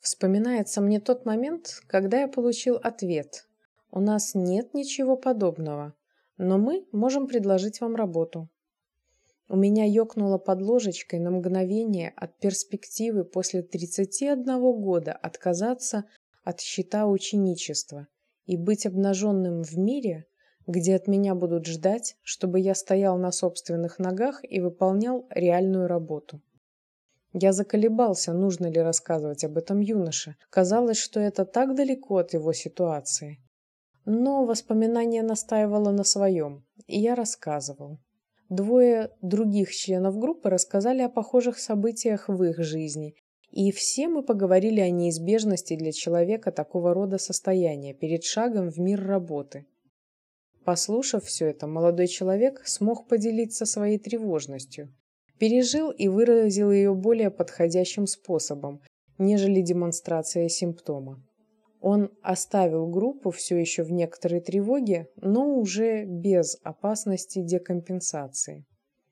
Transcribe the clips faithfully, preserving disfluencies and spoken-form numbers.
Вспоминается мне тот момент, когда я получил ответ: «У нас нет ничего подобного, но мы можем предложить вам работу». У меня ёкнуло под ложечкой на мгновение от перспективы после тридцати одного года отказаться от щита ученичества и быть обнаженным в мире, где от меня будут ждать, чтобы я стоял на собственных ногах и выполнял реальную работу. Я заколебался, нужно ли рассказывать об этом юноше. Казалось, что это так далеко от его ситуации. Но воспоминание настаивало на своем, и я рассказывал. Двое других членов группы рассказали о похожих событиях в их жизни, и все мы поговорили о неизбежности для человека такого рода состояния перед шагом в мир работы. Послушав все это, молодой человек смог поделиться своей тревожностью, пережил и выразил ее более подходящим способом, нежели демонстрация симптома. Он оставил группу все еще в некоторой тревоге, но уже без опасности декомпенсации.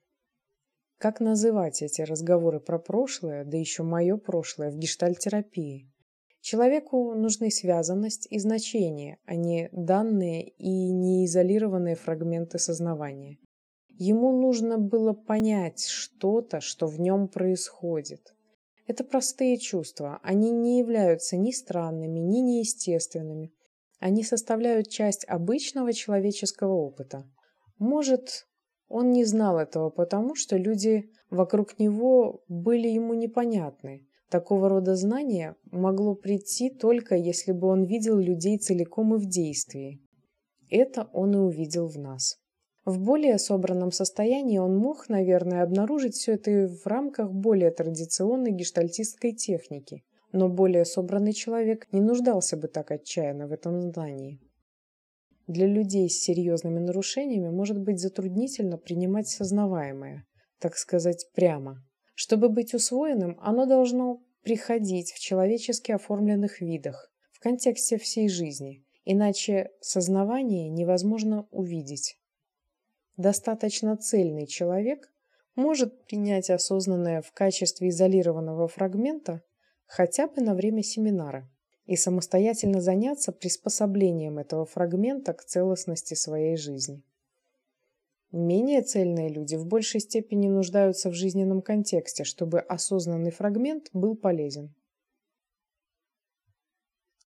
Как называть эти разговоры про прошлое, да еще мое прошлое, в гештальт-терапии? Человеку нужны связанность и значение, а не данные и неизолированные фрагменты сознавания. Ему нужно было понять что-то, что в нем происходит. Это простые чувства, они не являются ни странными, ни неестественными. Они составляют часть обычного человеческого опыта. Может, он не знал этого потому, что люди вокруг него были ему непонятны. Такого рода знание могло прийти только если бы он видел людей целиком и в действии. Это он и увидел в нас. В более собранном состоянии он мог, наверное, обнаружить все это и в рамках более традиционной гештальтистской техники, но более собранный человек не нуждался бы так отчаянно в этом знании. Для людей с серьезными нарушениями может быть затруднительно принимать сознаваемое, так сказать, прямо. Чтобы быть усвоенным, оно должно приходить в человечески оформленных видах, в контексте всей жизни, иначе сознавание невозможно увидеть. Достаточно цельный человек может принять осознанное в качестве изолированного фрагмента хотя бы на время семинара и самостоятельно заняться приспособлением этого фрагмента к целостности своей жизни. Менее цельные люди в большей степени нуждаются в жизненном контексте, чтобы осознанный фрагмент был полезен.